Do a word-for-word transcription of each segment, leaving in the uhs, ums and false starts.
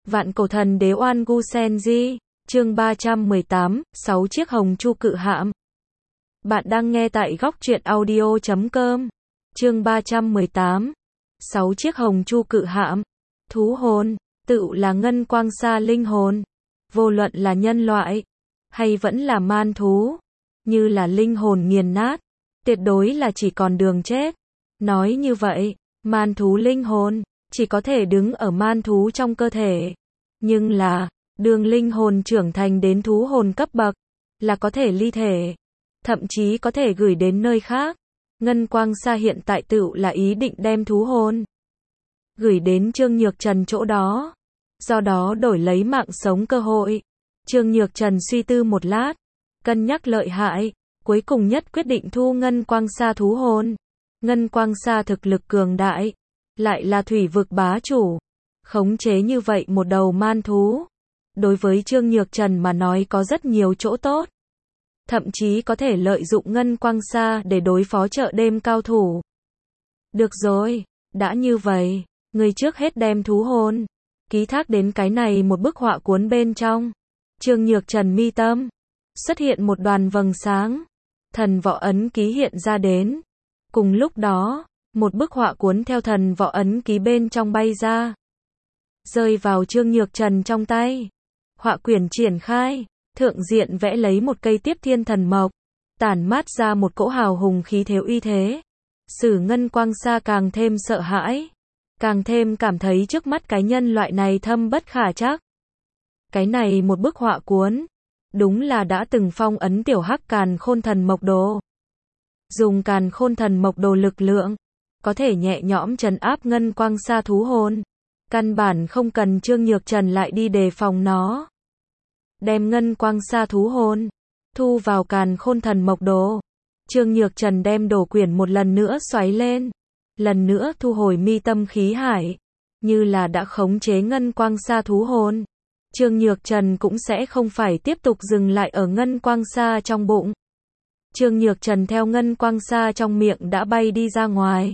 Vạn cổ thần đế oan gu sen di, chương ba trăm mười tám, sáu chiếc hồng chu cự hạm. Bạn đang nghe tại góc truyện audio chấm com. Chương ba trăm mười tám, sáu chiếc hồng chu cự hạm. Thú hồn, tự là ngân quang sa linh hồn. Vô luận là nhân loại, hay vẫn là man thú, như là linh hồn nghiền nát, tuyệt đối là chỉ còn đường chết. Nói như vậy, man thú linh hồn, chỉ có thể đứng ở man thú trong cơ thể. Nhưng là, đường linh hồn trưởng thành đến thú hồn cấp bậc, là có thể ly thể, thậm chí có thể gửi đến nơi khác. Ngân quang sa hiện tại tự là ý định đem thú hồn gửi đến Trương Nhược Trần chỗ đó, do đó đổi lấy mạng sống cơ hội. Trương Nhược Trần suy tư một lát, cân nhắc lợi hại, cuối cùng nhất quyết định thu ngân quang sa thú hồn. Ngân quang sa thực lực cường đại, lại là thủy vực bá chủ, khống chế như vậy một đầu man thú, đối với Trương Nhược Trần mà nói có rất nhiều chỗ tốt. Thậm chí có thể lợi dụng ngân quang sa để đối phó chợ đêm cao thủ. Được rồi, đã như vậy, người trước hết đem thú hồn ký thác đến cái này một bức họa cuốn bên trong. Trương Nhược Trần mi tâm xuất hiện một đoàn vầng sáng, thần võ ấn ký hiện ra đến. Cùng lúc đó, một bức họa cuốn theo thần võ ấn ký bên trong bay ra, rơi vào Trương Nhược Trần trong tay. Họa quyển triển khai, thượng diện vẽ lấy một cây tiếp thiên thần mộc, tản mát ra một cỗ hào hùng khí thế uy thế. Sử ngân quang sa càng thêm sợ hãi, càng thêm cảm thấy trước mắt cái nhân loại này thâm bất khả trắc. Cái này một bức họa cuốn, đúng là đã từng phong ấn tiểu hắc càn khôn thần mộc đồ. Dùng càn khôn thần mộc đồ lực lượng, có thể nhẹ nhõm trấn áp ngân quang sa thú hồn. Căn bản không cần Trương Nhược Trần lại đi đề phòng nó. Đem ngân quang sa thú hồn thu vào càn khôn thần mộc đồ. Trương Nhược Trần đem đồ quyển một lần nữa xoáy lên, lần nữa thu hồi mi tâm khí hải, như là đã khống chế ngân quang sa thú hồn. Trương Nhược Trần cũng sẽ không phải tiếp tục dừng lại ở ngân quang sa trong bụng. Trương Nhược Trần theo ngân quang sa trong miệng đã bay đi ra ngoài,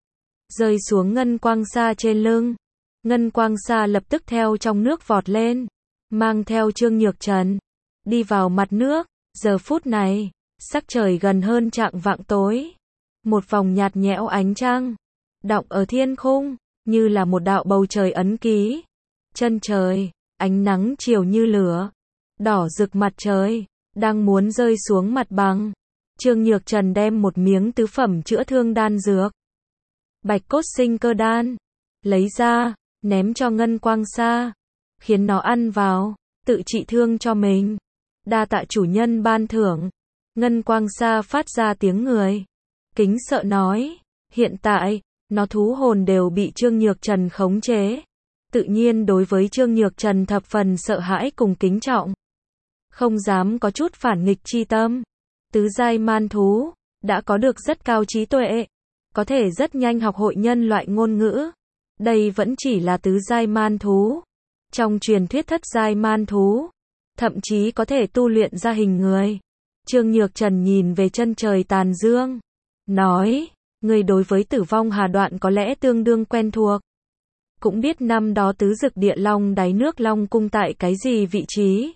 rơi xuống ngân quang sa trên lưng. Ngân quang sa lập tức theo trong nước vọt lên, mang theo Trương Nhược Trần đi vào mặt nước. Giờ phút này, sắc trời gần hơn chạng vạng tối, một vòng nhạt nhẽo ánh trăng đọng ở thiên khung, như là một đạo bầu trời ấn ký. Chân trời, ánh nắng chiều như lửa, đỏ rực mặt trời đang muốn rơi xuống mặt bằng. Trương Nhược Trần đem một miếng tứ phẩm chữa thương đan dược, Bạch cốt sinh cơ đan, lấy ra, ném cho ngân quang sa, khiến nó ăn vào, tự trị thương cho mình. Đa tạ chủ nhân ban thưởng. Ngân quang sa phát ra tiếng người kính sợ nói. Hiện tại, nó thú hồn đều bị Trương Nhược Trần khống chế, tự nhiên đối với Trương Nhược Trần thập phần sợ hãi cùng kính trọng, không dám có chút phản nghịch chi tâm. Tứ giai man thú đã có được rất cao trí tuệ, có thể rất nhanh học hội nhân loại ngôn ngữ. Đây vẫn chỉ là tứ giai man thú. Trong truyền thuyết thất giai man thú, thậm chí có thể tu luyện ra hình người. Trương Nhược Trần nhìn về chân trời tàn dương, nói, người đối với Tử Vong Hà Đoạn có lẽ tương đương quen thuộc. Cũng biết năm đó tứ dực địa long đáy nước Long Cung tại cái gì vị trí.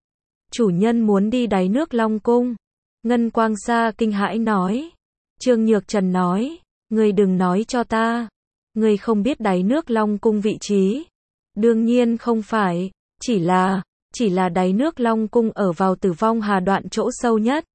Chủ nhân muốn đi đáy nước Long Cung. Ngân quang sa kinh hãi nói. Trương Nhược Trần nói, người đừng nói cho ta, người không biết đáy nước Long Cung vị trí. Đương nhiên không phải, chỉ là, chỉ là đáy nước Long Cung ở vào Tử Vong Hà Đoạn chỗ sâu nhất.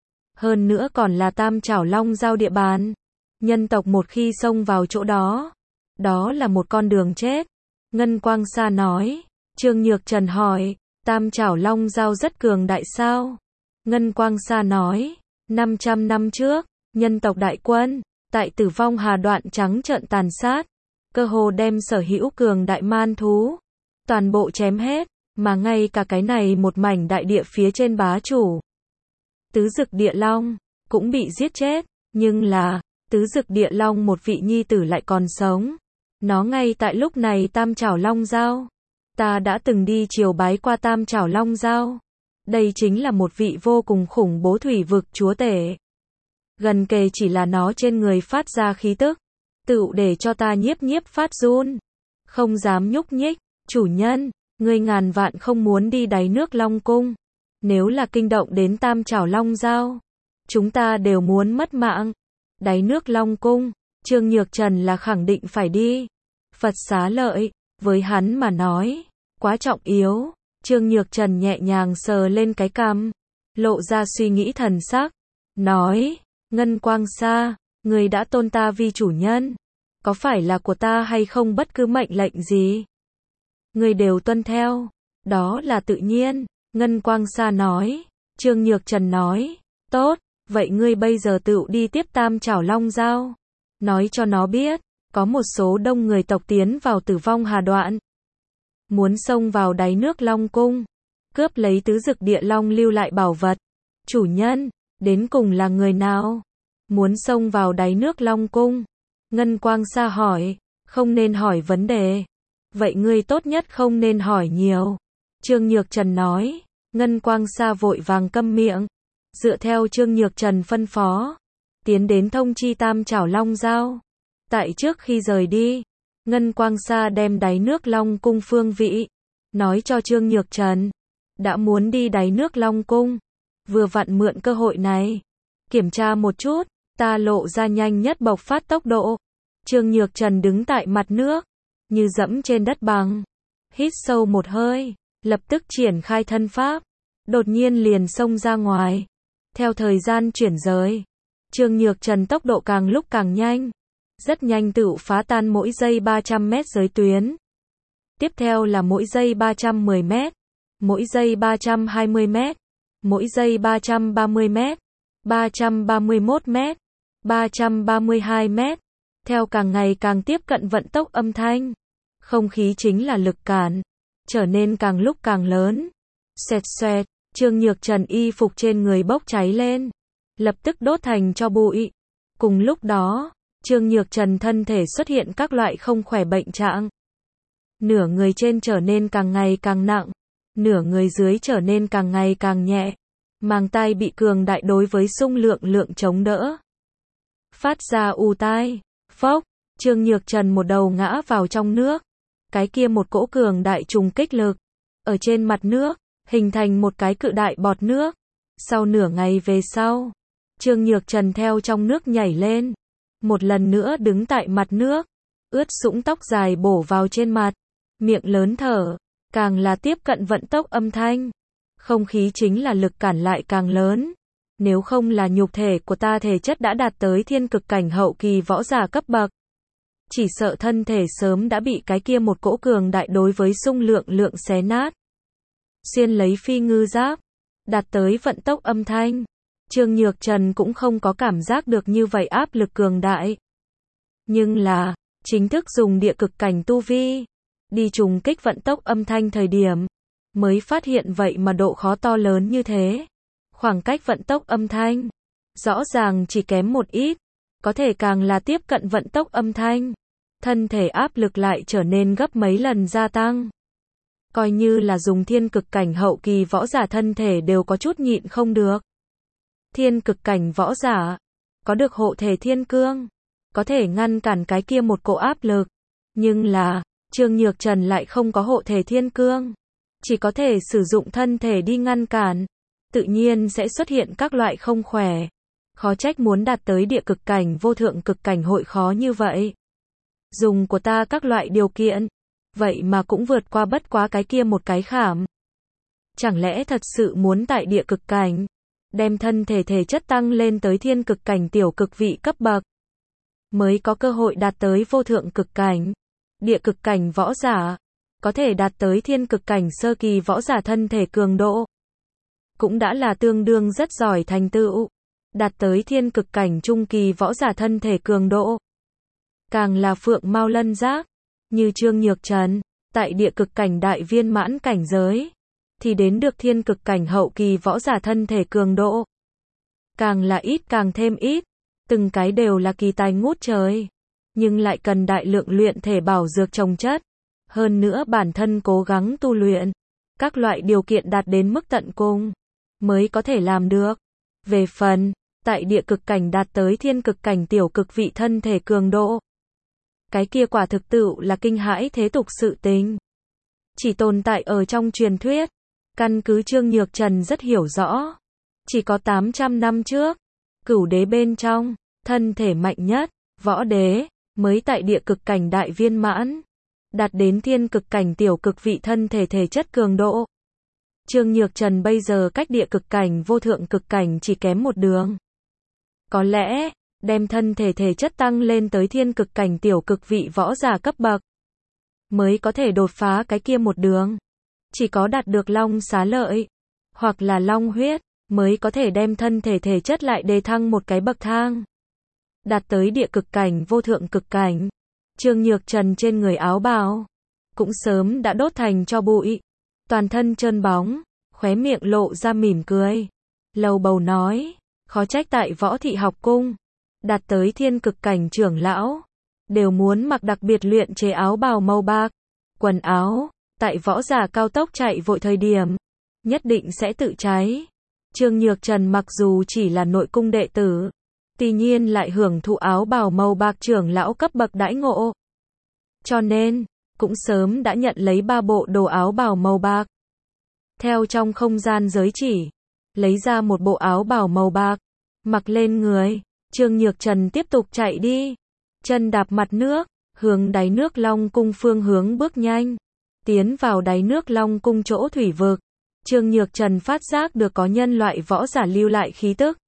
Hơn nữa còn là Tam Chảo Long giao địa bàn. Nhân tộc một khi xông vào chỗ đó, đó là một con đường chết. Ngân quang sa nói. Trương Nhược Trần hỏi, Tam Chảo Long giao rất cường đại sao? Ngân quang sa nói, năm trăm năm trước, nhân tộc đại quân tại Tử Vong Hà Đoạn trắng trợn tàn sát, cơ hồ đem sở hữu cường đại man thú toàn bộ chém hết, mà ngay cả cái này một mảnh đại địa phía trên bá chủ tứ dực địa long cũng bị giết chết. Nhưng là, tứ dực địa long một vị nhi tử lại còn sống. Nó ngay tại lúc này Tam Chảo Long giao. Ta đã từng đi triều bái qua Tam Chảo Long giao. Đây chính là một vị vô cùng khủng bố thủy vực chúa tể. Gần kề chỉ là nó trên người phát ra khí tức, tựu để cho ta nhiếp nhiếp phát run, không dám nhúc nhích. Chủ nhân, ngươi ngàn vạn không muốn đi đáy nước Long Cung. Nếu là kinh động đến Tam Chảo Long Dao, chúng ta đều muốn mất mạng. Đáy nước Long Cung, Trương Nhược Trần là khẳng định phải đi. Phật Xá Lợi, với hắn mà nói, quá trọng yếu. Trương Nhược Trần nhẹ nhàng sờ lên cái cằm, lộ ra suy nghĩ thần sắc, nói, Ngân Quang Sa, ngươi đã tôn ta vi chủ nhân, có phải là của ta hay không bất cứ mệnh lệnh gì, ngươi đều tuân theo, đó là tự nhiên. Ngân Quang Sa nói. Trương Nhược Trần nói, tốt, vậy ngươi bây giờ tự đi tiếp Tam Chảo Long Dao, nói cho nó biết, có một số đông người tộc tiến vào Tử Vong Hà Đoạn, muốn xông vào đáy nước Long Cung, cướp lấy tứ dực địa long lưu lại bảo vật. Chủ nhân, đến cùng là người nào muốn xông vào đáy nước Long Cung? Ngân Quang Sa hỏi. Không nên hỏi vấn đề, vậy ngươi tốt nhất không nên hỏi nhiều. Trương Nhược Trần nói. Ngân Quang Sa vội vàng câm miệng, dựa theo Trương Nhược Trần phân phó, tiến đến thông chi Tam Chảo Long Dao. Tại trước khi rời đi, Ngân Quang Sa đem đáy nước Long Cung phương vị nói cho Trương Nhược Trần. Đã muốn đi đáy nước Long Cung, vừa vặn mượn cơ hội này, kiểm tra một chút, ta lộ ra nhanh nhất bộc phát tốc độ. Trương Nhược Trần đứng tại mặt nước, như dẫm trên đất bằng, hít sâu một hơi, lập tức triển khai thân pháp, đột nhiên liền xông ra ngoài. Theo thời gian chuyển rời, Trương Nhược Trần tốc độ càng lúc càng nhanh, rất nhanh tự phá tan mỗi giây ba trăm mét giới tuyến. Tiếp theo là mỗi giây ba trăm mười mét, mỗi giây ba trăm hai mươi mét, mỗi giây ba trăm ba mươi mét, ba trăm ba mươi mốt mét, ba trăm ba mươi hai mét. Theo càng ngày càng tiếp cận vận tốc âm thanh, không khí chính là lực cản, trở nên càng lúc càng lớn. Xoẹt xoẹt, Trương Nhược Trần y phục trên người bốc cháy lên, lập tức đốt thành tro bụi. Cùng lúc đó, Trương Nhược Trần thân thể xuất hiện các loại không khỏe bệnh trạng. Nửa người trên trở nên càng ngày càng nặng, nửa người dưới trở nên càng ngày càng nhẹ. Màng tai bị cường đại đối với xung lượng lượng chống đỡ, phát ra ù tai. Phốc, Trương Nhược Trần một đầu ngã vào trong nước. Cái kia một cỗ cường đại trùng kích lực ở trên mặt nước, hình thành một cái cự đại bọt nước. Sau nửa ngày về sau, Trương Nhược Trần theo trong nước nhảy lên, một lần nữa đứng tại mặt nước, ướt sũng tóc dài bổ vào trên mặt, miệng lớn thở, càng là tiếp cận vận tốc âm thanh, không khí chính là lực cản lại càng lớn. Nếu không là nhục thể của ta thể chất đã đạt tới thiên cực cảnh hậu kỳ võ giả cấp bậc, chỉ sợ thân thể sớm đã bị cái kia một cỗ cường đại đối với xung lượng lượng xé nát. Xuyên lấy phi ngư giáp, đạt tới vận tốc âm thanh, Trương Nhược Trần cũng không có cảm giác được như vậy áp lực cường đại. Nhưng là, chính thức dùng địa cực cảnh tu vi, đi trùng kích vận tốc âm thanh thời điểm, mới phát hiện vậy mà độ khó to lớn như thế. Khoảng cách vận tốc âm thanh, rõ ràng chỉ kém một ít, có thể càng là tiếp cận vận tốc âm thanh, thân thể áp lực lại trở nên gấp mấy lần gia tăng. Coi như là dùng thiên cực cảnh hậu kỳ võ giả thân thể đều có chút nhịn không được. Thiên cực cảnh võ giả, có được hộ thể thiên cương, có thể ngăn cản cái kia một cỗ áp lực. Nhưng là, Trương Nhược Trần lại không có hộ thể thiên cương, chỉ có thể sử dụng thân thể đi ngăn cản. Tự nhiên sẽ xuất hiện các loại không khỏe. Khó trách muốn đạt tới địa cực cảnh vô thượng cực cảnh hội khó như vậy. Dùng của ta các loại điều kiện, vậy mà cũng vượt qua bất quá cái kia một cái khảm. Chẳng lẽ thật sự muốn tại địa cực cảnh, đem thân thể thể chất tăng lên tới thiên cực cảnh tiểu cực vị cấp bậc, mới có cơ hội đạt tới vô thượng cực cảnh. Địa cực cảnh võ giả, có thể đạt tới thiên cực cảnh sơ kỳ võ giả thân thể cường độ, cũng đã là tương đương rất giỏi thành tựu. Đạt tới thiên cực cảnh trung kỳ võ giả thân thể cường độ, càng là phượng mao lân giác, như Trương Nhược Trần, tại địa cực cảnh đại viên mãn cảnh giới, thì đến được thiên cực cảnh hậu kỳ võ giả thân thể cường độ. Càng là ít càng thêm ít, từng cái đều là kỳ tài ngút trời, nhưng lại cần đại lượng luyện thể bảo dược trồng chất, hơn nữa bản thân cố gắng tu luyện, các loại điều kiện đạt đến mức tận cùng, mới có thể làm được. Về phần, tại địa cực cảnh đạt tới thiên cực cảnh tiểu cực vị thân thể cường độ, cái kia quả thực tự là kinh hãi thế tục sự tình. chỉ tồn tại ở trong truyền thuyết. Căn cứ Trương Nhược Trần rất hiểu rõ. Chỉ có tám trăm năm trước, Cửu đế bên trong, thân thể mạnh nhất, Võ đế, mới tại địa cực cảnh đại viên mãn, đạt đến thiên cực cảnh tiểu cực vị thân thể thể chất cường độ. Trương Nhược Trần bây giờ cách địa cực cảnh vô thượng cực cảnh chỉ kém một đường. Có lẽ, đem thân thể thể chất tăng lên tới thiên cực cảnh tiểu cực vị võ giả cấp bậc, mới có thể đột phá cái kia một đường. Chỉ có đạt được long xá lợi, hoặc là long huyết, mới có thể đem thân thể thể chất lại đề thăng một cái bậc thang. Đạt tới địa cực cảnh vô thượng cực cảnh. Trương Nhược Trần trên người áo bào, cũng sớm đã đốt thành tro bụi. Toàn thân trơn bóng, khóe miệng lộ ra mỉm cười. Lầu bầu nói, khó trách tại Võ Thị học cung, đạt tới thiên cực cảnh trưởng lão, đều muốn mặc đặc biệt luyện chế áo bào màu bạc. Quần áo, tại võ giả cao tốc chạy vội thời điểm, nhất định sẽ tự cháy. Trương Nhược Trần mặc dù chỉ là nội cung đệ tử, tuy nhiên lại hưởng thụ áo bào màu bạc trưởng lão cấp bậc đãi ngộ. Cho nên, cũng sớm đã nhận lấy ba bộ đồ áo bào màu bạc. Theo trong không gian giới chỉ, lấy ra một bộ áo bào màu bạc, mặc lên người, Trương Nhược Trần tiếp tục chạy đi. Chân đạp mặt nước, hướng đáy nước Long Cung phương hướng bước nhanh. Tiến vào đáy nước Long Cung chỗ thủy vực. Trương Nhược Trần phát giác được có nhân loại võ giả lưu lại khí tức.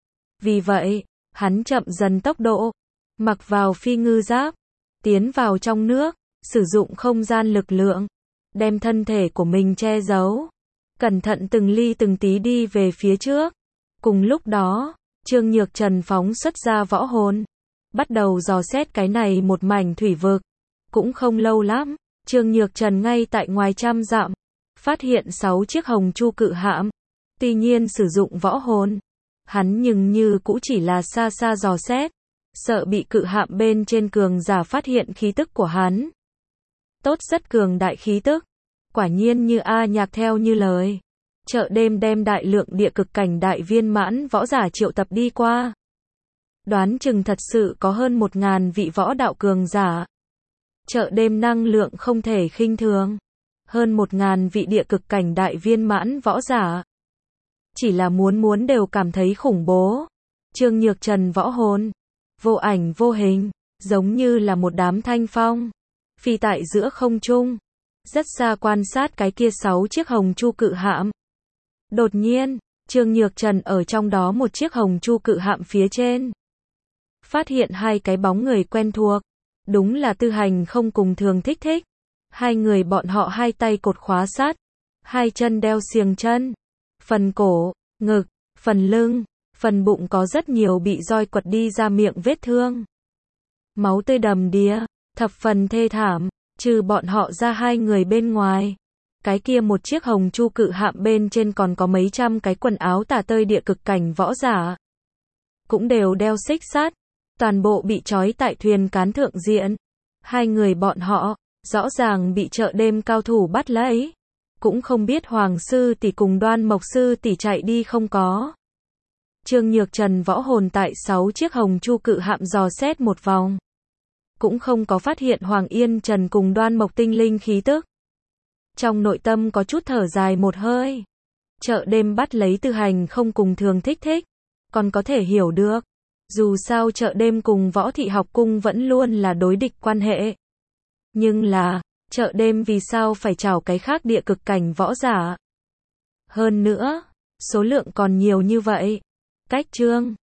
Vì vậy, hắn chậm dần tốc độ, mặc vào phi ngư giáp, tiến vào trong nước, sử dụng không gian lực lượng, đem thân thể của mình che giấu, cẩn thận từng ly từng tí đi về phía trước. Cùng lúc đó, Trương Nhược Trần phóng xuất ra võ hồn, bắt đầu dò xét cái này một mảnh thủy vực. Cũng không lâu lắm, Trương Nhược Trần ngay tại ngoài trăm dặm, phát hiện sáu chiếc hồng chu cự hạm. Tuy nhiên sử dụng võ hồn, hắn nhưng như cũ chỉ là xa xa dò xét, sợ bị cự hạm bên trên cường giả phát hiện khí tức của hắn. Tốt, rất cường đại khí tức. Quả nhiên như A Nhạc theo như lời. Chợ đêm đem đại lượng địa cực cảnh đại viên mãn võ giả triệu tập đi qua. Đoán chừng thật sự có hơn một ngàn vị võ đạo cường giả. Chợ đêm năng lượng không thể khinh thường. Hơn một ngàn vị địa cực cảnh đại viên mãn võ giả. Chỉ là muốn muốn đều cảm thấy khủng bố. Trương Nhược Trần võ hồn, vô ảnh vô hình, giống như là một đám thanh phong, phi tại giữa không trung, rất xa quan sát cái kia sáu chiếc hồng chu cự hạm. Đột nhiên, Trương Nhược Trần ở trong đó một chiếc hồng chu cự hạm phía trên, phát hiện hai cái bóng người quen thuộc. Đúng là Tư Hành không cùng Thường Thích Thích. Hai người bọn họ hai tay cột khóa sắt, hai chân đeo xiềng chân. Phần cổ, ngực, phần lưng, phần bụng có rất nhiều bị roi quật đi ra miệng vết thương. Máu tươi đầm đìa, thập phần thê thảm. Trừ bọn họ ra hai người bên ngoài, cái kia một chiếc hồng chu cự hạm bên trên còn có mấy trăm cái quần áo tả tơi địa cực cảnh võ giả. Cũng đều đeo xích sắt, toàn bộ bị trói tại thuyền cán thượng diện. Hai người bọn họ, rõ ràng bị chợ đêm cao thủ bắt lấy. Cũng không biết Hoàng sư tỷ cùng Đoan Mộc sư tỷ chạy đi không có. Trương Nhược Trần võ hồn tại sáu chiếc hồng chu cự hạm dò xét một vòng, cũng không có phát hiện Hoàng Yên Trần cùng Đoan Mộc tinh linh khí tức. Trong nội tâm có chút thở dài một hơi. Chợ đêm bắt lấy Tư Hành không cùng Thường Thích Thích, còn có thể hiểu được. Dù sao chợ đêm cùng Võ Thị học cung vẫn luôn là đối địch quan hệ. Nhưng là, chợ đêm vì sao phải chào cái khác địa cực cảnh võ giả? Hơn nữa, số lượng còn nhiều như vậy. Cách Trương